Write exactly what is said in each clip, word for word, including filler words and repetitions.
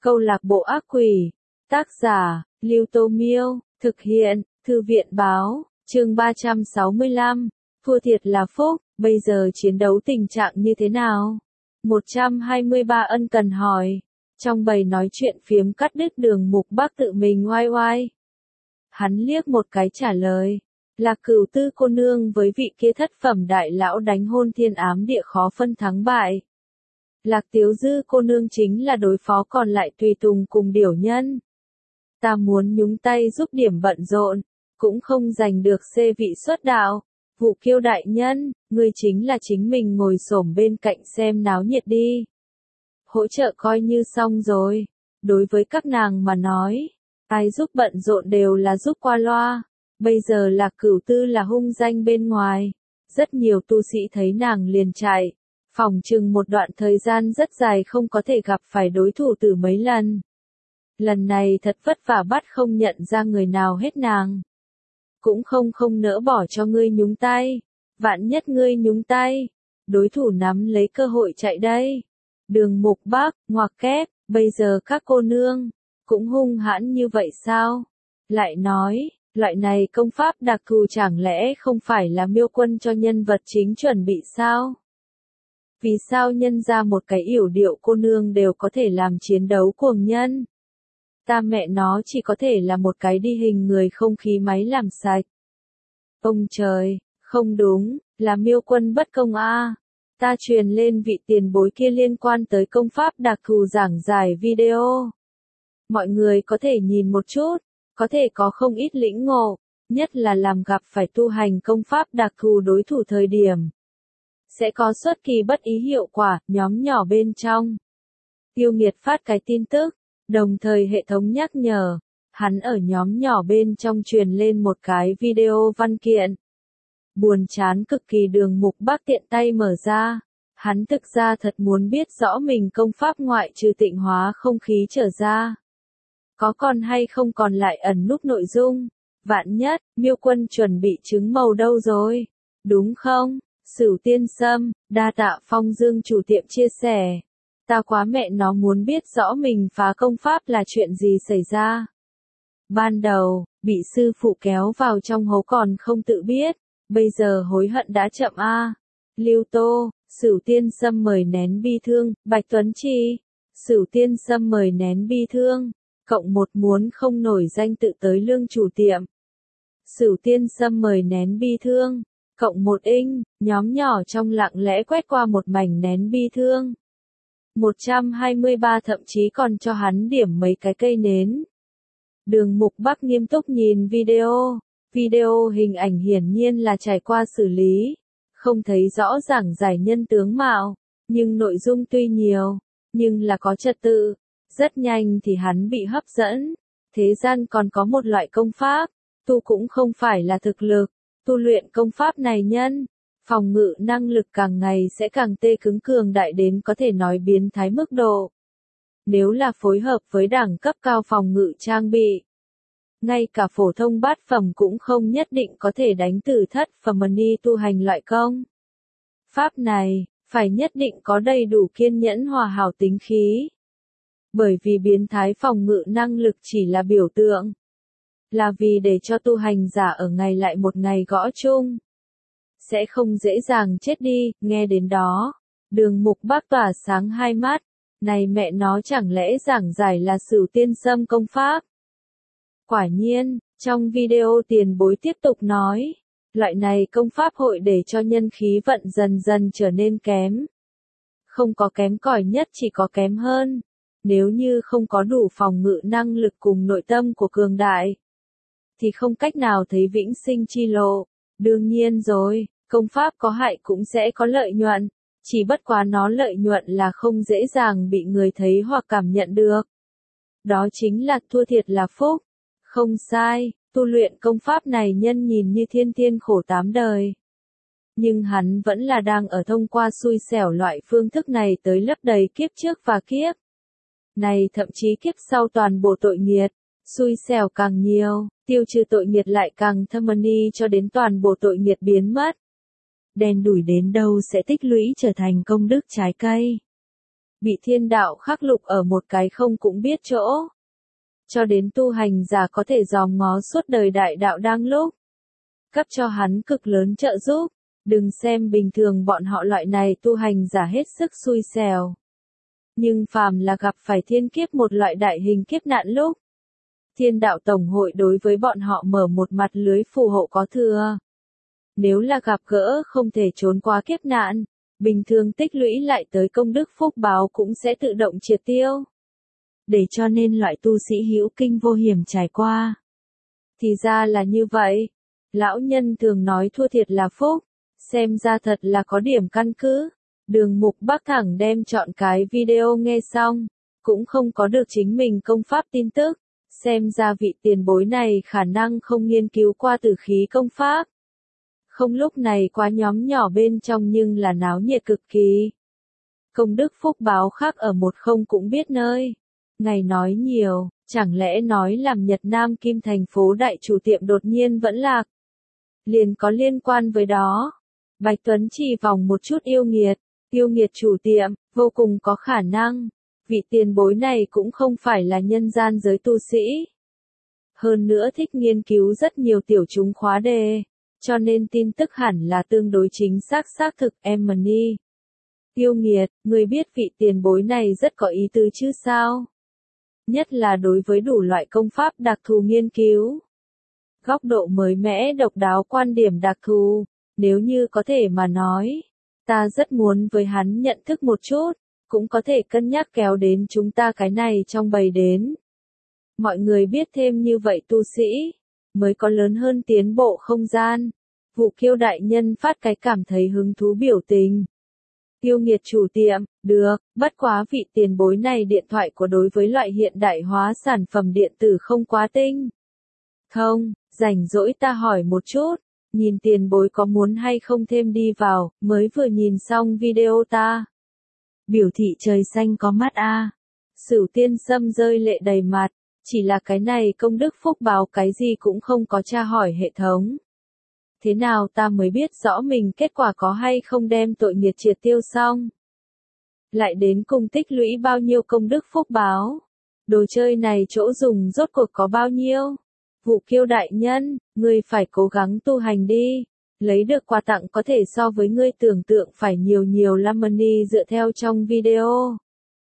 Câu lạc bộ ác quỷ. Tác giả, Lưu Tô Miêu. Thực hiện, Thư viện Báo. Chương ba trăm sáu mươi lăm. Thua thiệt là phúc. Bây giờ chiến đấu tình trạng như thế nào? một trăm hai mươi ba ân cần hỏi. Trong bầy nói chuyện phiếm cắt đứt Đường Mục Bắc tự mình oai oai. Hắn liếc một cái trả lời. Lạc Cửu Tư cô nương với vị kia thất phẩm đại lão đánh hôn thiên ám địa khó phân thắng bại. Lạc Tiếu Dư cô nương chính là đối phó còn lại tùy tùng cùng điểu nhân. Ta muốn nhúng tay giúp điểm bận rộn, cũng không giành được xê vị xuất đạo. Vụ Kiêu đại nhân, ngươi chính là chính mình ngồi xổm bên cạnh xem náo nhiệt đi. Hỗ trợ coi như xong rồi. Đối với các nàng mà nói, ai giúp bận rộn đều là giúp qua loa. Bây giờ Lạc Cửu Tư là hung danh bên ngoài. Rất nhiều tu sĩ thấy nàng liền chạy. Phỏng chừng một đoạn thời gian rất dài không có thể gặp phải đối thủ từ mấy lần. Lần này thật vất vả bắt không nhận ra người nào hết nàng. Cũng không không nỡ bỏ cho ngươi nhúng tay. Vạn nhất ngươi nhúng tay. Đối thủ nắm lấy cơ hội chạy đây. Đường Mục Bắc, ngoặc kép, bây giờ các cô nương, cũng hung hãn như vậy sao? Lại nói, loại này công pháp đặc thù chẳng lẽ không phải là miêu quân cho nhân vật chính chuẩn bị sao? Vì sao nhân ra một cái yểu điệu cô nương đều có thể làm chiến đấu cuồng nhân? Ta mẹ nó chỉ có thể là một cái đi hình người không khí máy làm sạch. Ông trời, không đúng, là miêu quân bất công a. Ta truyền lên vị tiền bối kia liên quan tới công pháp đặc thù giảng giải video. Mọi người có thể nhìn một chút, có thể có không ít lĩnh ngộ, nhất là làm gặp phải tu hành công pháp đặc thù đối thủ thời điểm. Sẽ có xuất kỳ bất ý hiệu quả, nhóm nhỏ bên trong. Tiêu Nghiệt phát cái tin tức, đồng thời hệ thống nhắc nhở, hắn ở nhóm nhỏ bên trong truyền lên một cái video văn kiện. Buồn chán cực kỳ Đường Mục Bắc tiện tay mở ra, hắn thực ra thật muốn biết rõ mình công pháp ngoại trừ tịnh hóa không khí trở ra. Có còn hay không còn lại ẩn núp nội dung, vạn nhất, miêu quân chuẩn bị trứng màu đâu rồi, đúng không? Sửu Tiên Sâm, đa tạ Phong Dương chủ tiệm chia sẻ. Ta quá mẹ nó muốn biết rõ mình phá công pháp là chuyện gì xảy ra. Ban đầu, bị sư phụ kéo vào trong hố còn không tự biết, bây giờ hối hận đã chậm a. À. Lưu Tô, Sửu Tiên Sâm mời nén bi thương, Bạch Tuấn Chi. Sửu Tiên Sâm mời nén bi thương, cộng một muốn không nổi danh tự tới lương chủ tiệm. Sửu Tiên Sâm mời nén bi thương. Cộng một inch, nhóm nhỏ trong lặng lẽ quét qua một mảnh nén bi thương. một trăm hai mươi ba thậm chí còn cho hắn điểm mấy cái cây nến. Đường Mục Bắc nghiêm túc nhìn video. Video hình ảnh hiển nhiên là trải qua xử lý. Không thấy rõ ràng giải nhân tướng mạo. Nhưng nội dung tuy nhiều, nhưng là có trật tự. Rất nhanh thì hắn bị hấp dẫn. Thế gian còn có một loại công pháp. Tu cũng không phải là thực lực. Tu luyện công pháp này nhân, phòng ngự năng lực càng ngày sẽ càng tê cứng cường đại đến có thể nói biến thái mức độ. Nếu là phối hợp với đẳng cấp cao phòng ngự trang bị, ngay cả phổ thông bát phẩm cũng không nhất định có thể đánh từ thất phẩm ni tu hành loại công. Pháp này, phải nhất định có đầy đủ kiên nhẫn hòa hảo tính khí. Bởi vì biến thái phòng ngự năng lực chỉ là biểu tượng. Là vì để cho tu hành giả ở ngày lại một ngày gõ chung. Sẽ không dễ dàng chết đi, nghe đến đó. Đường Mục Bắc tỏa sáng hai mắt. Này mẹ nó chẳng lẽ giảng giải là Sửu Tiên Sâm công pháp. Quả nhiên, trong video tiền bối tiếp tục nói. Loại này công pháp hội để cho nhân khí vận dần dần trở nên kém. Không có kém cỏi nhất chỉ có kém hơn. Nếu như không có đủ phòng ngự năng lực cùng nội tâm của cường đại. Thì không cách nào thấy vĩnh sinh chi lộ. Đương nhiên rồi, công pháp có hại cũng sẽ có lợi nhuận, chỉ bất quá nó lợi nhuận là không dễ dàng bị người thấy hoặc cảm nhận được. Đó chính là thua thiệt là phúc. Không sai, tu luyện công pháp này nhân nhìn như thiên thiên khổ tám đời. Nhưng hắn vẫn là đang ở thông qua xui xẻo loại phương thức này tới lấp đầy kiếp trước và kiếp. Này thậm chí kiếp sau toàn bộ tội nghiệt. Xui xẻo càng nhiều, tiêu trừ tội nghiệt lại càng thâm ni cho đến toàn bộ tội nghiệt biến mất. Đen đủi đến đâu sẽ tích lũy trở thành công đức trái cây. bị thiên đạo khắc lục ở một cái không cũng biết chỗ. Cho đến tu hành giả có thể dòm ngó suốt đời đại đạo đang lúc. Cấp cho hắn cực lớn trợ giúp. Đừng xem bình thường bọn họ loại này tu hành giả hết sức xui xẻo. Nhưng phàm là gặp phải thiên kiếp một loại đại hình kiếp nạn lúc. Thiên đạo tổng hội đối với bọn họ mở một mặt lưới phù hộ có thừa. Nếu là gặp gỡ không thể trốn qua kiếp nạn, bình thường tích lũy lại tới công đức phúc báo cũng sẽ tự động triệt tiêu. Để cho nên loại tu sĩ hữu kinh vô hiểm trải qua. Thì ra là như vậy. Lão nhân thường nói thua thiệt là phúc. Xem ra thật là có điểm căn cứ. Đường Mục Bắc thẳng đem chọn cái video nghe xong. Cũng không có được chính mình công pháp tin tức. Xem ra vị tiền bối này khả năng không nghiên cứu qua tử khí công pháp. Không lúc này quá nhóm nhỏ bên trong nhưng là náo nhiệt cực kỳ. Công đức phúc báo khác ở một không cũng biết nơi. Ngày nói nhiều, chẳng lẽ nói làm Nhật Nam Kim thành phố đại chủ tiệm đột nhiên vẫn lạc. Liền có liên quan với đó. Bạch Tuấn chỉ vòng một chút yêu nghiệt, yêu nghiệt chủ tiệm, vô cùng có khả năng. Vị tiền bối này cũng không phải là nhân gian giới tu sĩ. Hơn nữa thích nghiên cứu rất nhiều tiểu chúng khóa đề, cho nên tin tức hẳn là tương đối chính xác xác thực Emily. Yêu nghiệt, người biết vị tiền bối này rất có ý tứ chứ sao? Nhất là đối với đủ loại công pháp đặc thù nghiên cứu. Góc độ mới mẻ độc đáo quan điểm đặc thù, nếu như có thể mà nói, ta rất muốn với hắn nhận thức một chút, cũng có thể cân nhắc kéo đến chúng ta cái này trong bầy đến. Mọi người biết thêm như vậy tu sĩ, mới có lớn hơn tiến bộ không gian. Vụ Kiêu đại nhân phát cái cảm thấy hứng thú biểu tình. Yêu nghiệt chủ tiệm, được, bất quá vị tiền bối này điện thoại của đối với loại hiện đại hóa sản phẩm điện tử không quá tinh. Không, rảnh rỗi ta hỏi một chút, nhìn tiền bối có muốn hay không thêm đi vào, mới vừa nhìn xong video ta. Biểu thị trời xanh có mắt a. À. Sửu Tiên Sâm rơi lệ đầy mặt, chỉ là cái này công đức phúc báo cái gì cũng không có tra hỏi hệ thống. Thế nào ta mới biết rõ mình kết quả có hay không đem tội nghiệt triệt tiêu xong. Lại đến cùng tích lũy bao nhiêu công đức phúc báo. Đồ chơi này chỗ dùng rốt cuộc có bao nhiêu. Vụ Kiêu đại nhân, ngươi phải cố gắng tu hành đi. Lấy được quà tặng có thể so với ngươi tưởng tượng phải nhiều nhiều lắm money dựa theo trong video.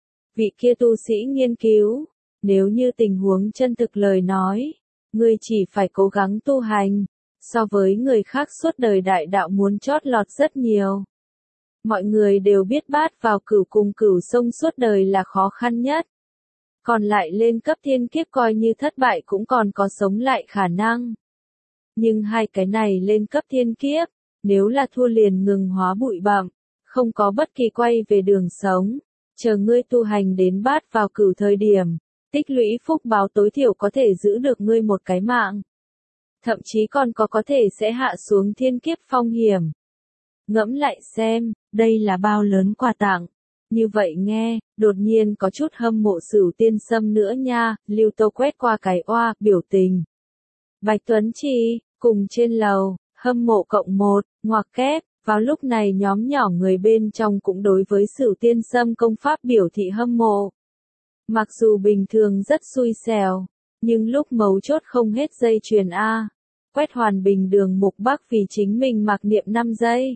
Vị kia tu sĩ nghiên cứu. Nếu như tình huống chân thực lời nói, ngươi chỉ phải cố gắng tu hành. So với người khác suốt đời đại đạo muốn chót lọt rất nhiều. Mọi người đều biết bát vào cửu cùng cửu sông suốt đời là khó khăn nhất. Còn lại lên cấp thiên kiếp coi như thất bại cũng còn có sống lại khả năng. Nhưng hai cái này lên cấp thiên kiếp, nếu là thua liền ngừng hóa bụi bặm, không có bất kỳ quay về đường sống. Chờ ngươi tu hành đến bát vào cửu thời điểm, tích lũy phúc báo tối thiểu có thể giữ được ngươi một cái mạng. Thậm chí còn có có thể sẽ hạ xuống thiên kiếp phong hiểm. Ngẫm lại xem, đây là bao lớn quà tặng. Như vậy nghe, đột nhiên có chút hâm mộ Sửu Tiên Sâm nữa nha, Lưu Tô quét qua cái oa, biểu tình. Bạch Tuấn Chi, cùng trên lầu, hâm mộ cộng một, ngoặc kép, vào lúc này nhóm nhỏ người bên trong cũng đối với Sửu Tiên Sâm công pháp biểu thị hâm mộ. Mặc dù bình thường rất xui xẻo, nhưng lúc mấu chốt không hết dây chuyền A. Quét hoàn bình Đường Mục Bắc vì chính mình mặc niệm năm giây.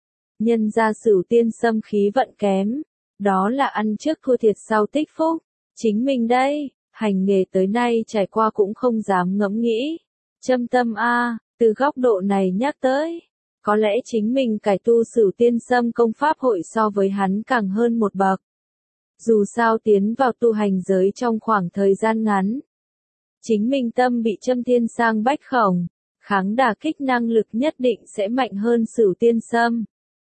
Nhân ra Sửu Tiên Sâm khí vận kém. Đó là ăn trước thua thiệt sau tích phúc. Chính mình đây, hành nghề tới nay trải qua cũng không dám ngẫm nghĩ. Châm tâm A, từ góc độ này nhắc tới. Có lẽ chính mình cải tu Sửu Tiên Sâm công pháp hội so với hắn càng hơn một bậc. Dù sao tiến vào tu hành giới trong khoảng thời gian ngắn. Chính mình tâm bị châm thiên sang bách khổng, kháng đả kích năng lực nhất định sẽ mạnh hơn Sửu Tiên Sâm.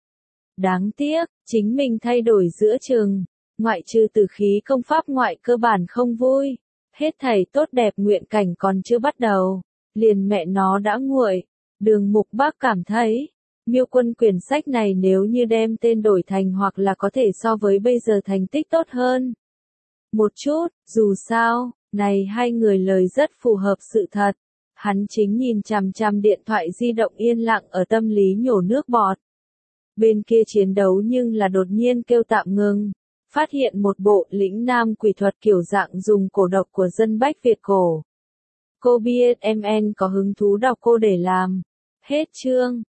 Đáng tiếc, chính mình thay đổi giữa chừng, ngoại trừ tử khí công pháp ngoại cơ bản không vui. Hết thảy tốt đẹp nguyện cảnh còn chưa bắt đầu, liền mẹ nó đã nguội. Đường Mục Bắc cảm thấy, Miêu Quân quyển sách này nếu như đem tên đổi thành hoặc là có thể so với bây giờ thành tích tốt hơn. Một chút, dù sao, này hai người lời rất phù hợp sự thật. Hắn chính nhìn chằm chằm điện thoại di động yên lặng ở tâm lý nhổ nước bọt. Bên kia chiến đấu nhưng là đột nhiên kêu tạm ngừng. phát hiện một bộ lĩnh nam quỷ thuật kiểu dạng dùng cổ độc của dân Bách Việt cổ. Cô biết em en có hứng thú đọc cô để làm. Hết chương.